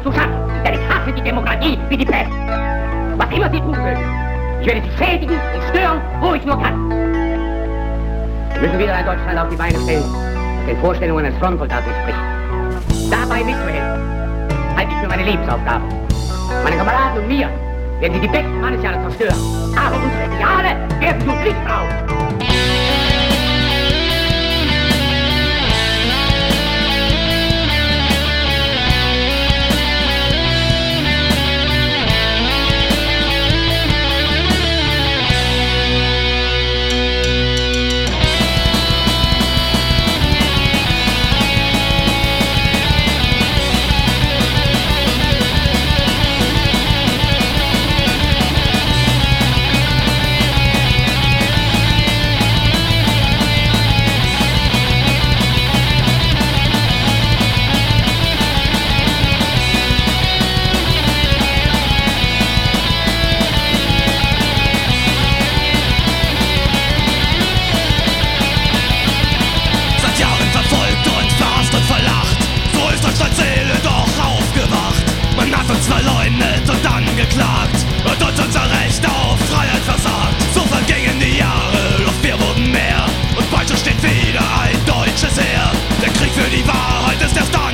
zu schaffen, denn ich hasse die Demokratie wie die Pest. Was immer sie tun will, ich werde sie schädigen und stören, wo ich nur kann. Wir müssen wieder ein Deutschland auf die Beine stellen, das den Vorstellungen eines Frontsoldaten entspricht. Dabei mitzuhelfen, halte ich für meine Lebensaufgabe. Meine Kameraden und mir werden sie die besten Mannesjahre zerstören, aber unsere Ideale werden zu Pflichttraum. Verleugnet und dann geklagt und uns unser Recht auf Freiheit versagt. So vergingen die Jahre, doch wir wurden mehr und bald schon steht wieder ein deutsches Heer. Der Krieg für die Wahrheit ist erst da.